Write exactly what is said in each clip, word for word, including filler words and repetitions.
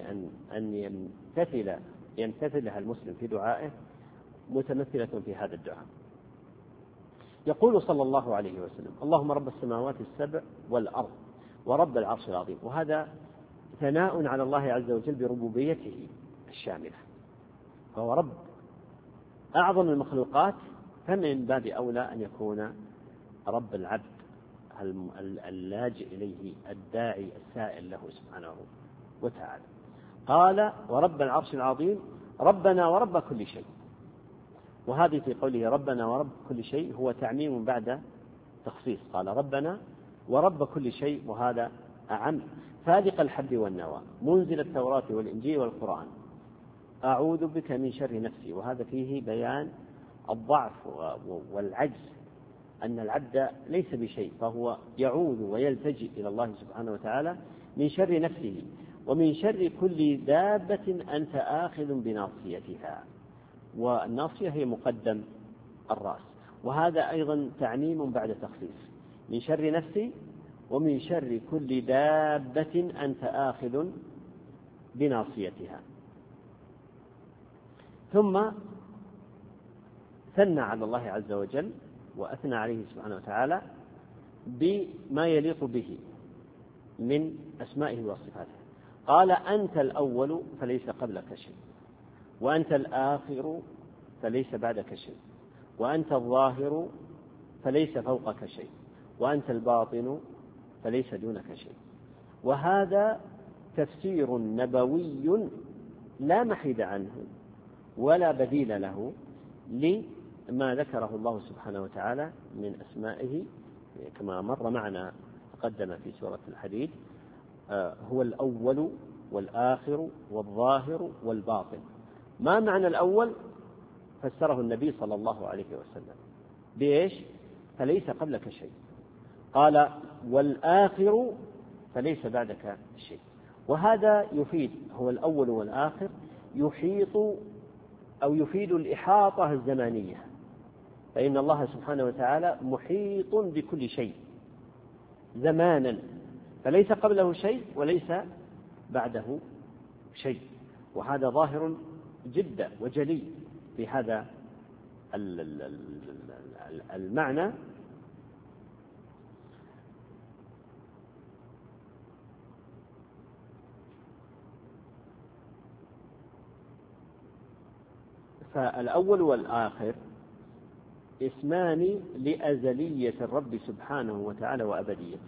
أن أن يمتثل يمتثلها المسلم في دعائه متمثلة في هذا الدعاء. يقول صلى الله عليه وسلم: اللهم رب السماوات السبع والأرض ورب العرش العظيم. وهذا ثناء على الله عز وجل بربوبيته الشاملة، فهو رب أعظم المخلوقات، فمن باب أولى أن يكون رب العبد اللاجئ إليه الداعي السائل له سبحانه وتعالى. قال: ورب العرش العظيم ربنا ورب كل شيء. وهذه في قوله ربنا ورب كل شيء هو تعميم بعد تخصيص، قال ربنا ورب كل شيء، وهذا أعم. فالق الحب والنوى منزل التوراة والإنجيل والقرآن، أعوذ بك من شر نفسي. وهذا فيه بيان الضعف والعجز، أن العبد ليس بشيء، فهو يعوذ ويلتجئ إلى الله سبحانه وتعالى من شر نفسه ومن شر كل دابة أنت آخذ بناصيتها. والناصية هي مقدم الرأس، وهذا أيضا تعميم بعد تخصيص، من شر نفسي ومن شر كل دابة أنت آخذ بناصيتها. ثم ثنى على الله عز وجل وأثنى عليه سبحانه وتعالى بما يليق به من أسمائه وصفاته. قال: أنت الأول فليس قبلك شيء، وأنت الآخر فليس بعدك شيء، وأنت الظاهر فليس فوقك شيء، وأنت الباطن فليس دونك شيء. وهذا تفسير نبوي لا محيد عنه ولا بديل له لما ذكره الله سبحانه وتعالى من أسمائه، كما مر معنا تقدم في سورة الحديد: هو الأول والآخر والظاهر والباطن. ما معنى الأول؟ فسره النبي صلى الله عليه وسلم بإيش؟ فليس قبلك شيء. قال: والآخر فليس بعدك شيء. وهذا يفيد، هو الأول والآخر، يحيط أو يفيد الإحاطة الزمانية، فإن الله سبحانه وتعالى محيط بكل شيء زمانا، فليس قبله شيء وليس بعده شيء. وهذا ظاهر جدا وجلي في هذا المعنى. فالأول والآخر اسمان لأزلية الرب سبحانه وتعالى وأبديته.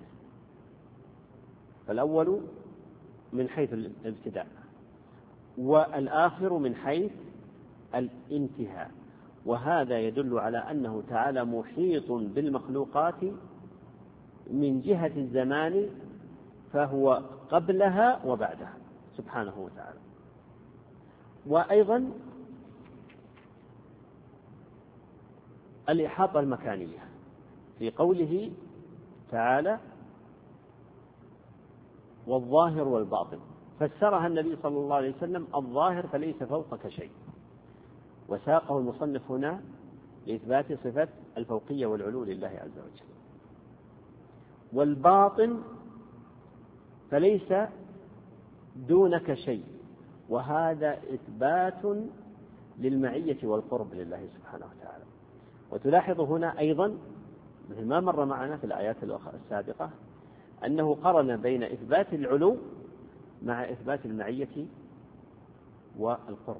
فالأول من حيث الابتداء، والآخر من حيث الانتهاء. وهذا يدل على أنه تعالى محيط بالمخلوقات من جهة الزمان، فهو قبلها وبعدها سبحانه وتعالى. وأيضا الإحاطة المكانية في قوله تعالى: والظاهر والباطن، فسرها النبي صلى الله عليه وسلم: الظاهر فليس فوقك شيء. وساقه المصنف هنا لإثبات صفة الفوقية والعلو لله عز وجل. والباطن فليس دونك شيء، وهذا إثبات للمعية والقرب لله سبحانه وتعالى. وتلاحظ هنا أيضا مثل ما مر معنا في الآيات السابقة أنه قرن بين إثبات العلو مع إثبات المعية والقرب،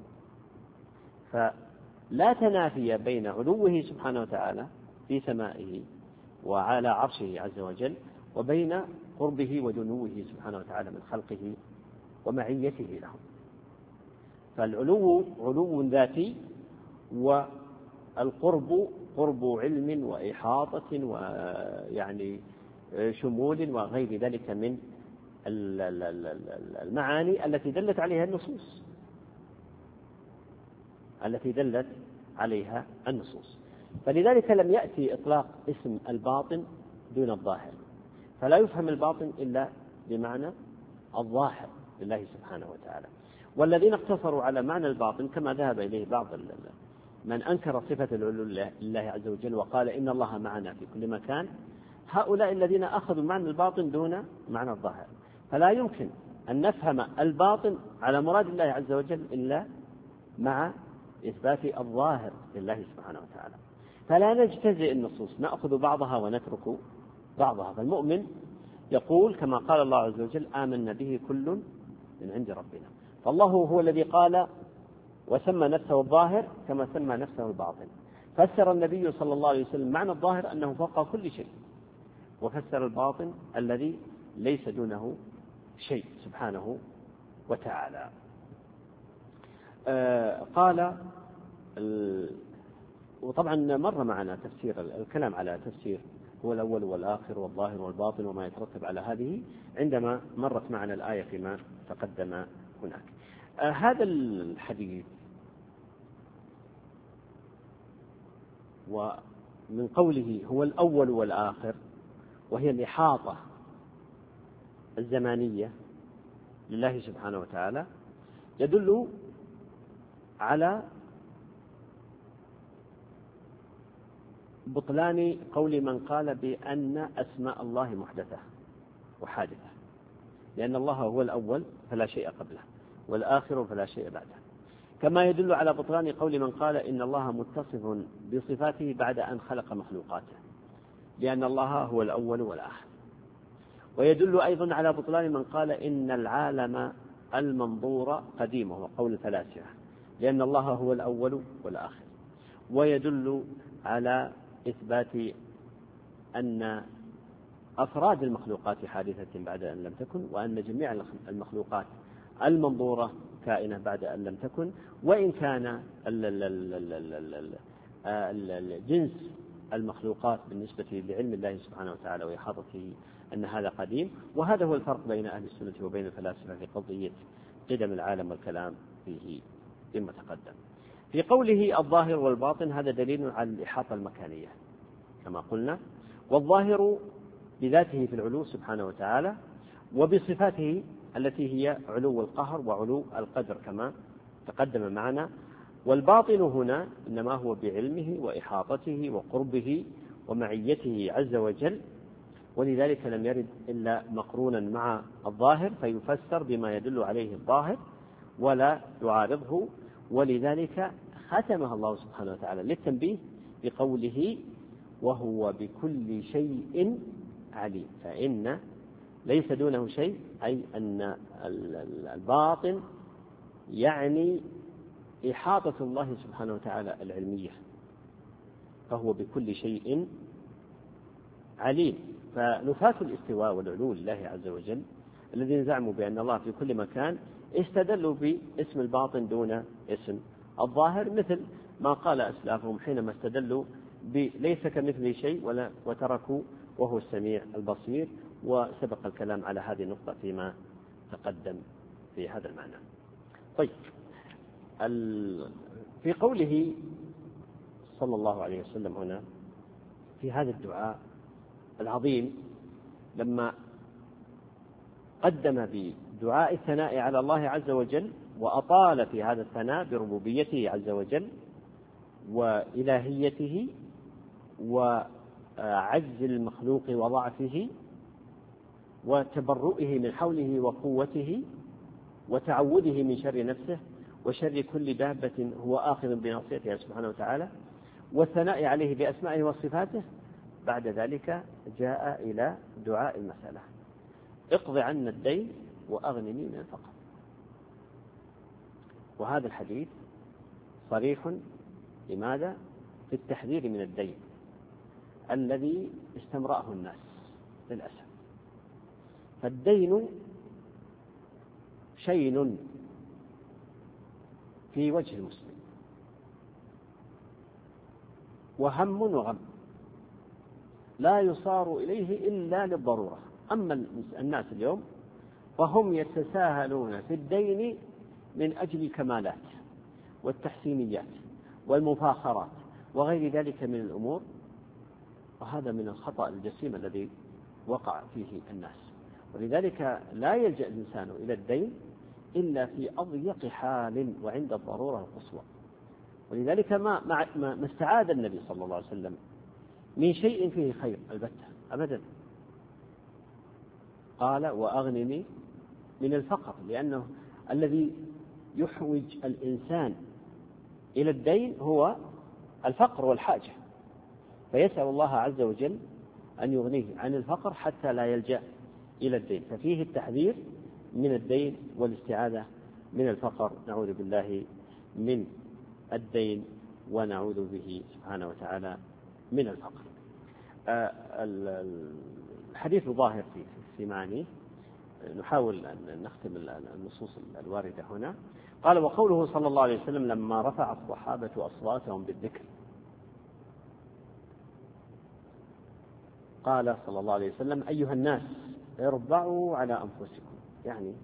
فلا تنافي بين علوه سبحانه وتعالى في سمائه وعلى عرشه عز وجل وبين قربه ودنوه سبحانه وتعالى من خلقه ومعيته لهم. فالعلو علو ذاتي، والقرب قرب علم وإحاطة ويعني شمول وغير ذلك من المعاني التي دلت عليها النصوص التي دلت عليها النصوص. فلذلك لم يأتي إطلاق اسم الباطن دون الظاهر، فلا يفهم الباطن إلا بمعنى الظاهر لله سبحانه وتعالى. والذين اقتصروا على معنى الباطن كما ذهب إليه بعض من أنكر صفة العلو لله عز وجل وقال إن الله معنا في كل مكان، هؤلاء الذين أخذوا معنى الباطن دون معنى الظاهر. فلا يمكن أن نفهم الباطن على مراد الله عز وجل إلا مع إثبات الظاهر لله سبحانه وتعالى، فلا نجتزئ النصوص، نأخذ بعضها ونترك بعضها. فالمؤمن يقول كما قال الله عز وجل آمنا به كل من عند ربنا، فالله هو الذي قال وسمى نفسه الظاهر كما سمى نفسه الباطن. فسر النبي صلى الله عليه وسلم معنى الظاهر أنه فوق كل شيء، وفسر الباطن الذي ليس دونه شيء سبحانه وتعالى. آه قال وطبعا مر معنا تفسير الكلام على تفسير هو الأول والآخر والظاهر والباطن وما يترتب على هذه عندما مرت معنا الآية فيما تقدم هناك. آه هذا الحديث ومن قوله هو الأول والآخر، وهي الإحاطة الزمانية لله سبحانه وتعالى، يدل على بطلان قول من قال بأن أسماء الله محدثة وحادثة، لأن الله هو الأول فلا شيء قبله والآخر فلا شيء بعده. كما يدل على بطلان قول من قال إن الله متصف بصفاته بعد أن خلق مخلوقاته، لأن الله هو الأول والآخر. ويدل أيضا على بطلان من قال إن العالم المنظور قديم، وهو قول الفلاسفة، لأن الله هو الأول والآخر. ويدل على إثبات أن أفراد المخلوقات حادثة بعد أن لم تكن، وأن جميع المخلوقات المنظورة كائنة بعد أن لم تكن، وإن كان الجنس المخلوقات بالنسبة لعلم الله سبحانه وتعالى وإحاطته أن هذا قديم. وهذا هو الفرق بين أهل السنة وبين الفلاسفة في قضية قدم العالم والكلام فيه ثم تقدم. في قوله الظاهر والباطن هذا دليل على الإحاطة المكانية كما قلنا، والظاهر بذاته في العلو سبحانه وتعالى، وبصفاته التي هي علو القهر وعلو القدر كما تقدم معنا. والباطن هنا إنما هو بعلمه وإحاطته وقربه ومعيته عز وجل، ولذلك لم يرد إلا مقرونا مع الظاهر فيفسر بما يدل عليه الظاهر ولا يعارضه. ولذلك ختمها الله سبحانه وتعالى للتنبيه بقوله وهو بكل شيء عليم، فإن ليس دونه شيء، أي أن الباطن يعني إحاطة الله سبحانه وتعالى العلمية، فهو بكل شيء عليم. فنفاة الاستواء والعلو لله عز وجل الذين زعموا بأن الله في كل مكان استدلوا باسم الباطن دون اسم الظاهر، مثل ما قال أسلافهم حينما استدلوا بليس كمثله شيء ولا وتركوا وهو السميع البصير، وسبق الكلام على هذه النقطة فيما تقدم في هذا المعنى. طيب، في قوله صلى الله عليه وسلم هنا في هذا الدعاء العظيم لما قدم بدعاء الثناء على الله عز وجل وأطال في هذا الثناء بربوبيته عز وجل وإلهيته وعجز المخلوق وضعفه وتبرؤه من حوله وقوته وتعوذه من شر نفسه وشر كل دابة هو آخذ بناصيتها سبحانه وتعالى، والثناء عليه بأسمائه وصفاته، بعد ذلك جاء إلى دعاء المسألة: اقض عنا الدين وأغنني من الفقر. وهذا الحديث صريح لماذا؟ في التحذير من الدين الذي استمرأه الناس للأسف. فالدين شيء في وجه المسلم وهم وغم لا يصار إليه إلا للضرورة. أما الناس اليوم فهم يتساهلون في الدين من أجل الكمالات والتحسينيات والمفاخرات وغير ذلك من الأمور، وهذا من الخطأ الجسيم الذي وقع فيه الناس. ولذلك لا يلجأ الإنسان إلى الدين إلا في أضيق حال وعند الضرورة القصوى. ولذلك ما, ما استعاذ النبي صلى الله عليه وسلم من شيء فيه خير البتة أبدا، قال وأغنني من الفقر، لأنه الذي يحوج الإنسان إلى الدين هو الفقر والحاجة، فيسأل الله عز وجل أن يغنيه عن الفقر حتى لا يلجأ إلى الدين. ففيه التحذير من الدين والاستعاذة من الفقر، نعوذ بالله من الدين ونعوذ به سبحانه وتعالى من الفقر. الحديث ظاهر في معانيه، نحاول أن نختم النصوص الواردة هنا. قال: وقوله صلى الله عليه وسلم لما رفع الصحابة أصواتهم بالذكر، قال صلى الله عليه وسلم: أيها الناس اربعوا على أنفسكم، يعني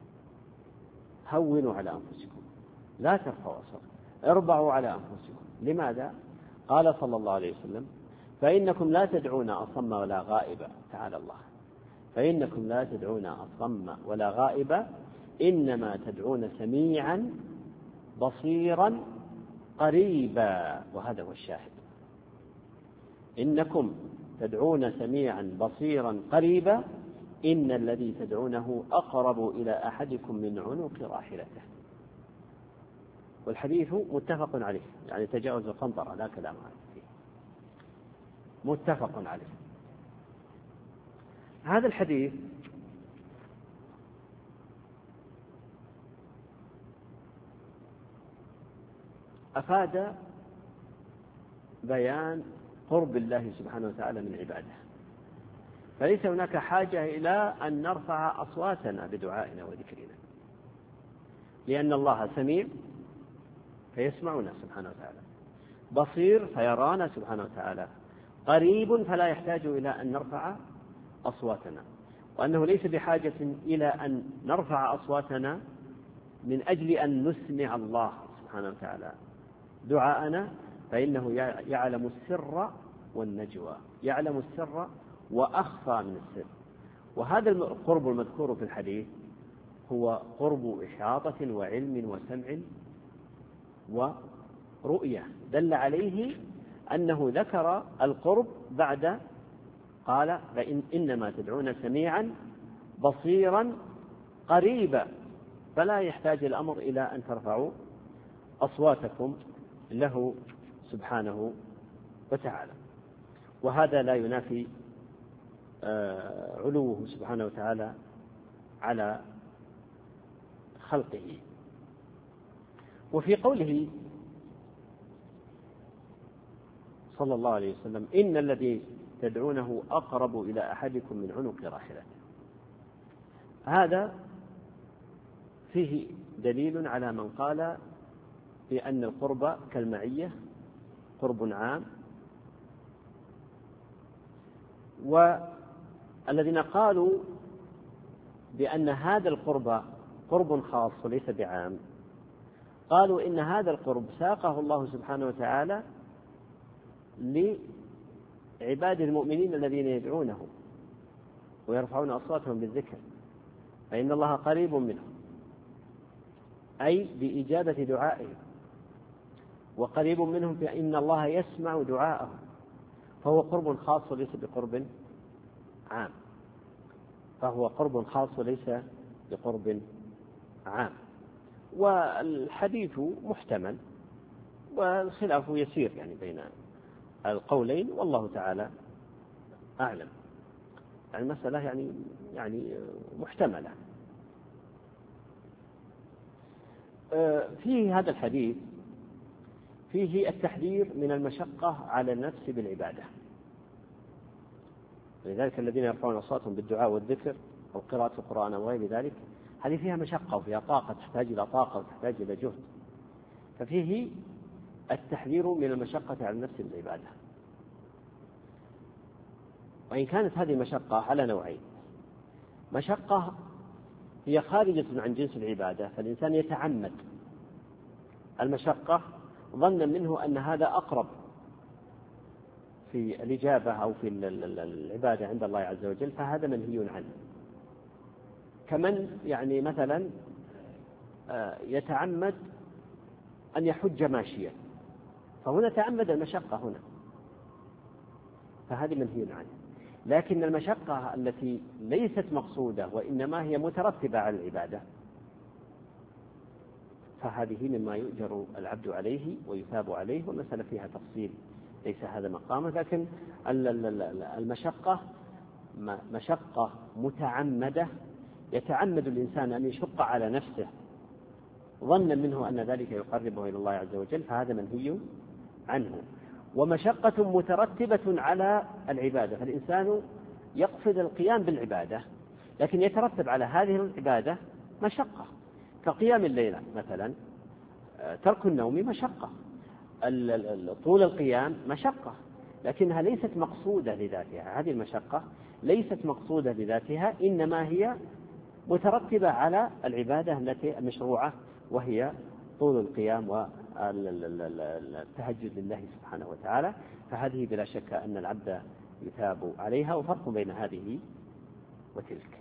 هونوا على أنفسكم، لا ترفعوا أصواتكم، اربعوا على أنفسكم. لماذا؟ قال صلى الله عليه وسلم: فإنكم لا تدعون أصم ولا غائبا. تعالى الله، فإنكم لا تدعون أصم ولا غائبا، إنما تدعون سميعا بصيرا قريبا. وهذا هو الشاهد، إنكم تدعون سميعا بصيرا قريبا، إن الذي تدعونه أقرب إلى أحدكم من عنق راحلته. والحديث متفق عليه، يعني تجاوز القنطرة لا كلام فيه، متفق عليه. هذا الحديث أفاد بيان قرب الله سبحانه وتعالى من عباده، فليس هناك حاجة إلى أن نرفع أصواتنا بدعائنا وذكرنا، لأن الله سميع فيسمعنا سبحانه وتعالى، بصير فيرانا سبحانه وتعالى، قريب فلا يحتاج إلى أن نرفع أصواتنا، وأنه ليس بحاجة إلى أن نرفع أصواتنا من أجل أن نسمع الله سبحانه وتعالى دعاءنا، فإنه يعلم السر والنجوى، يعلم السر وأخفى من السر. وهذا القرب المذكور في الحديث هو قرب إحاطة وعلم وسمع ورؤية، دل عليه أنه ذكر القرب بعد قال: فإن إنما تدعون سميعا بصيرا قريبا، فلا يحتاج الأمر إلى أن ترفعوا أصواتكم له سبحانه وتعالى. وهذا لا ينافي علوه سبحانه وتعالى على خلقه. وفي قوله صلى الله عليه وسلم: إن الذي تدعونه أقرب إلى أحدكم من عنق راحلته، هذا فيه دليل على من قال بأن القرب كالمعية، قرب عام. والذين قالوا بأن هذا القرب قرب خاص وليس بعام، قالوا إن هذا القرب ساقه الله سبحانه وتعالى لعباد المؤمنين الذين يدعونه ويرفعون أصواتهم بالذكر، فإن الله قريب منهم، أي بإجابة دعائهم، وقريب منهم فإن الله يسمع دعاءهم، فهو قرب خاص وليس بقرب عام، فهو قرب خاص وليس بقرب عام. والحديث محتمل والخلاف يسير يعني بين القولين، والله تعالى أعلم. يعني المسألة يعني يعني محتملة. فيه هذا الحديث فيه التحذير من المشقة على النفس بالعبادة، لذلك الذين يرفعون أصواتهم بالدعاء والذكر أو قراءة القرآن أو غير ذلك، هذه فيها مشقة وفيها طاقة، تحتاج إلى طاقة وتحتاج إلى جهد، ففيه التحذير من المشقة على النفس بالعبادة. وإن كانت هذه المشقة على نوعين: مشقة هي خارجة عن جنس العبادة، فالإنسان يتعمد المشقة ظنا منه أن هذا أقرب في الإجابة أو في العبادة عند الله عز وجل، فهذا منهي عنه. كمن يعني مثلا يتعمد أن يحج ماشيا، فهنا تعمد المشقة هنا، فهذه منهي عنه. لكن المشقة التي ليست مقصودة وإنما هي مترتبة على العبادة فهذه مما يؤجر العبد عليه ويثاب عليه، والمسألة فيها تفصيل ليس هذا مقامه. لكن المشقة مشقة متعمدة يتعمد الإنسان أن يشق على نفسه ظنا منه أن ذلك يقربه إلى الله عز وجل، فهذا منهي عنه. ومشقة مترتبة على العبادة، فالإنسان يقصد القيام بالعبادة لكن يترتب على هذه العبادة مشقة، كقيام الليل مثلا، ترك النوم مشقة، طول القيام مشقة، لكنها ليست مقصودة لذاتها. هذه المشقة ليست مقصودة لذاتها، إنما هي مترتبة على العبادة التي المشروعة وهي طول القيام والتهجد لله سبحانه وتعالى. فهذه بلا شك أن العبد يثاب عليها، وفرق بين هذه وتلك.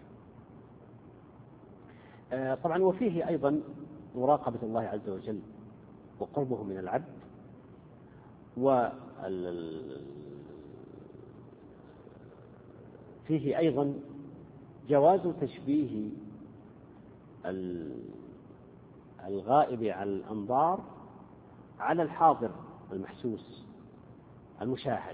طبعا وفيه أيضا مراقبة الله عز وجل وقربه من العبد، وفيه أيضا جواز تشبيه الغائب على الأنظار على الحاضر المحسوس المشاهد،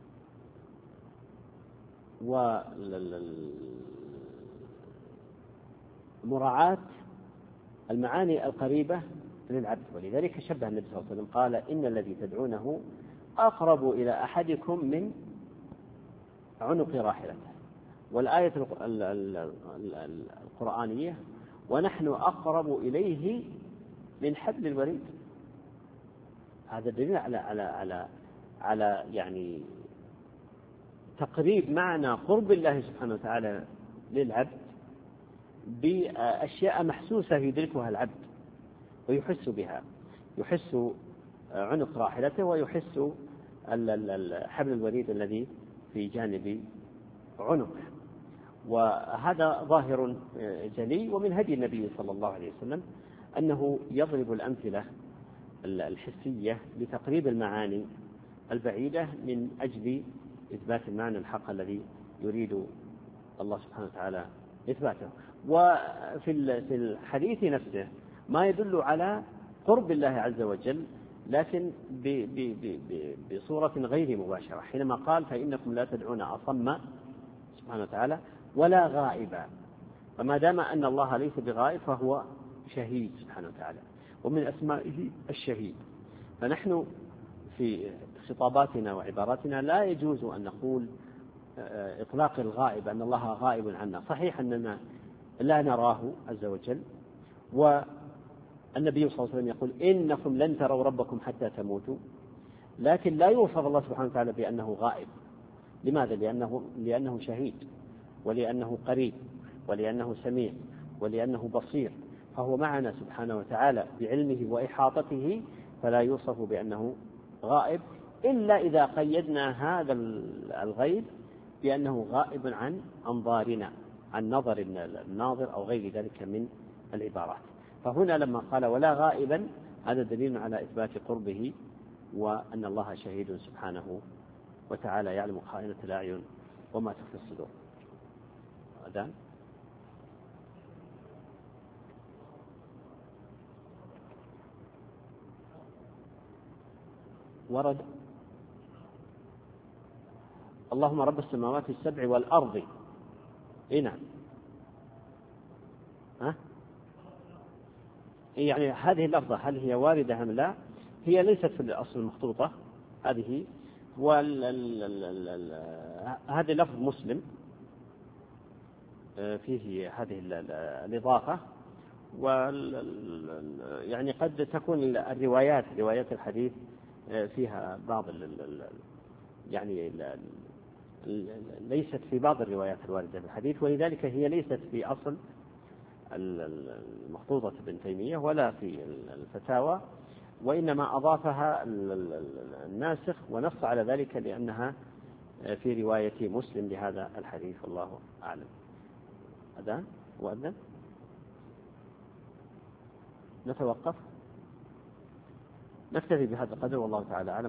ومراعاة المعاني القريبة للعبد. ولذلك شبه النبي صلى الله عليه وسلم قال: إن الذي تدعونه أقرب إلى أحدكم من عنق راحلته. والآية القرآنية: ونحن أقرب إليه من حبل الوريد. هذا دليل على على على على يعني تقريب معنى قرب الله سبحانه وتعالى للعبد بأشياء محسوسة يدركها العبد ويحس بها، يحس عنق راحلته ويحس حبل الوريد الذي في جانب عنقه. وهذا ظاهر جلي، ومن هدي النبي صلى الله عليه وسلم أنه يضرب الأمثلة الحسية لتقريب المعاني البعيدة من أجل إثبات المعنى الحق الذي يريد الله سبحانه وتعالى إثباته. وفي الحديث نفسه ما يدل على قرب الله عز وجل، لكن بصورة غير مباشرة، حينما قال: فإنكم لا تدعون أصم سبحانه وتعالى ولا غائبا. فما دام أن الله ليس بغائب فهو شهيد سبحانه وتعالى، ومن أسمائه الشهيد. فنحن في خطاباتنا وعباراتنا لا يجوز أن نقول إطلاق الغائب أن الله غائب عنا. صحيح أننا لا نراه عز وجل، والنبي صلى الله عليه وسلم يقول: إنكم لن تروا ربكم حتى تموتوا، لكن لا يوصف الله سبحانه وتعالى بأنه غائب. لماذا؟ لأنه, لأنه شهيد، ولأنه قريب، ولأنه سميع، ولأنه بصير، فهو معنا سبحانه وتعالى بعلمه وإحاطته، فلا يوصف بأنه غائب إلا إذا قيدنا هذا الغيب بأنه غائب عن أنظارنا، عن نظر الناظر أو غير ذلك من العبارات. فهنا لما قال: ولا غائبا، هذا دليل على إثبات قربه، وأن الله شهيد سبحانه وتعالى يعلم خائنة الأعين وما تخفي الصدور. أذان ورد: اللهم رب السماوات السبع والأرض. إيه نعم. ها؟ يعني هذه اللفظة هل هي واردة أم لا؟ هي ليست في الأصل المخطوطة هذه، هذه لفظ مسلم فيه هذه الإضافة، ويعني قد تكون الروايات روايات الحديث فيها بعض يعني ليست في بعض الروايات الواردة في الحديث، ولذلك هي ليست في أصل المخطوطة ابن تيمية ولا في الفتاوى، وإنما أضافها الناسخ ونص على ذلك لأنها في رواية مسلم لهذا الحديث، والله أعلم. أذان وأذن نتوقف، نكتفي بهذا القدر، والله تعالى أعلم.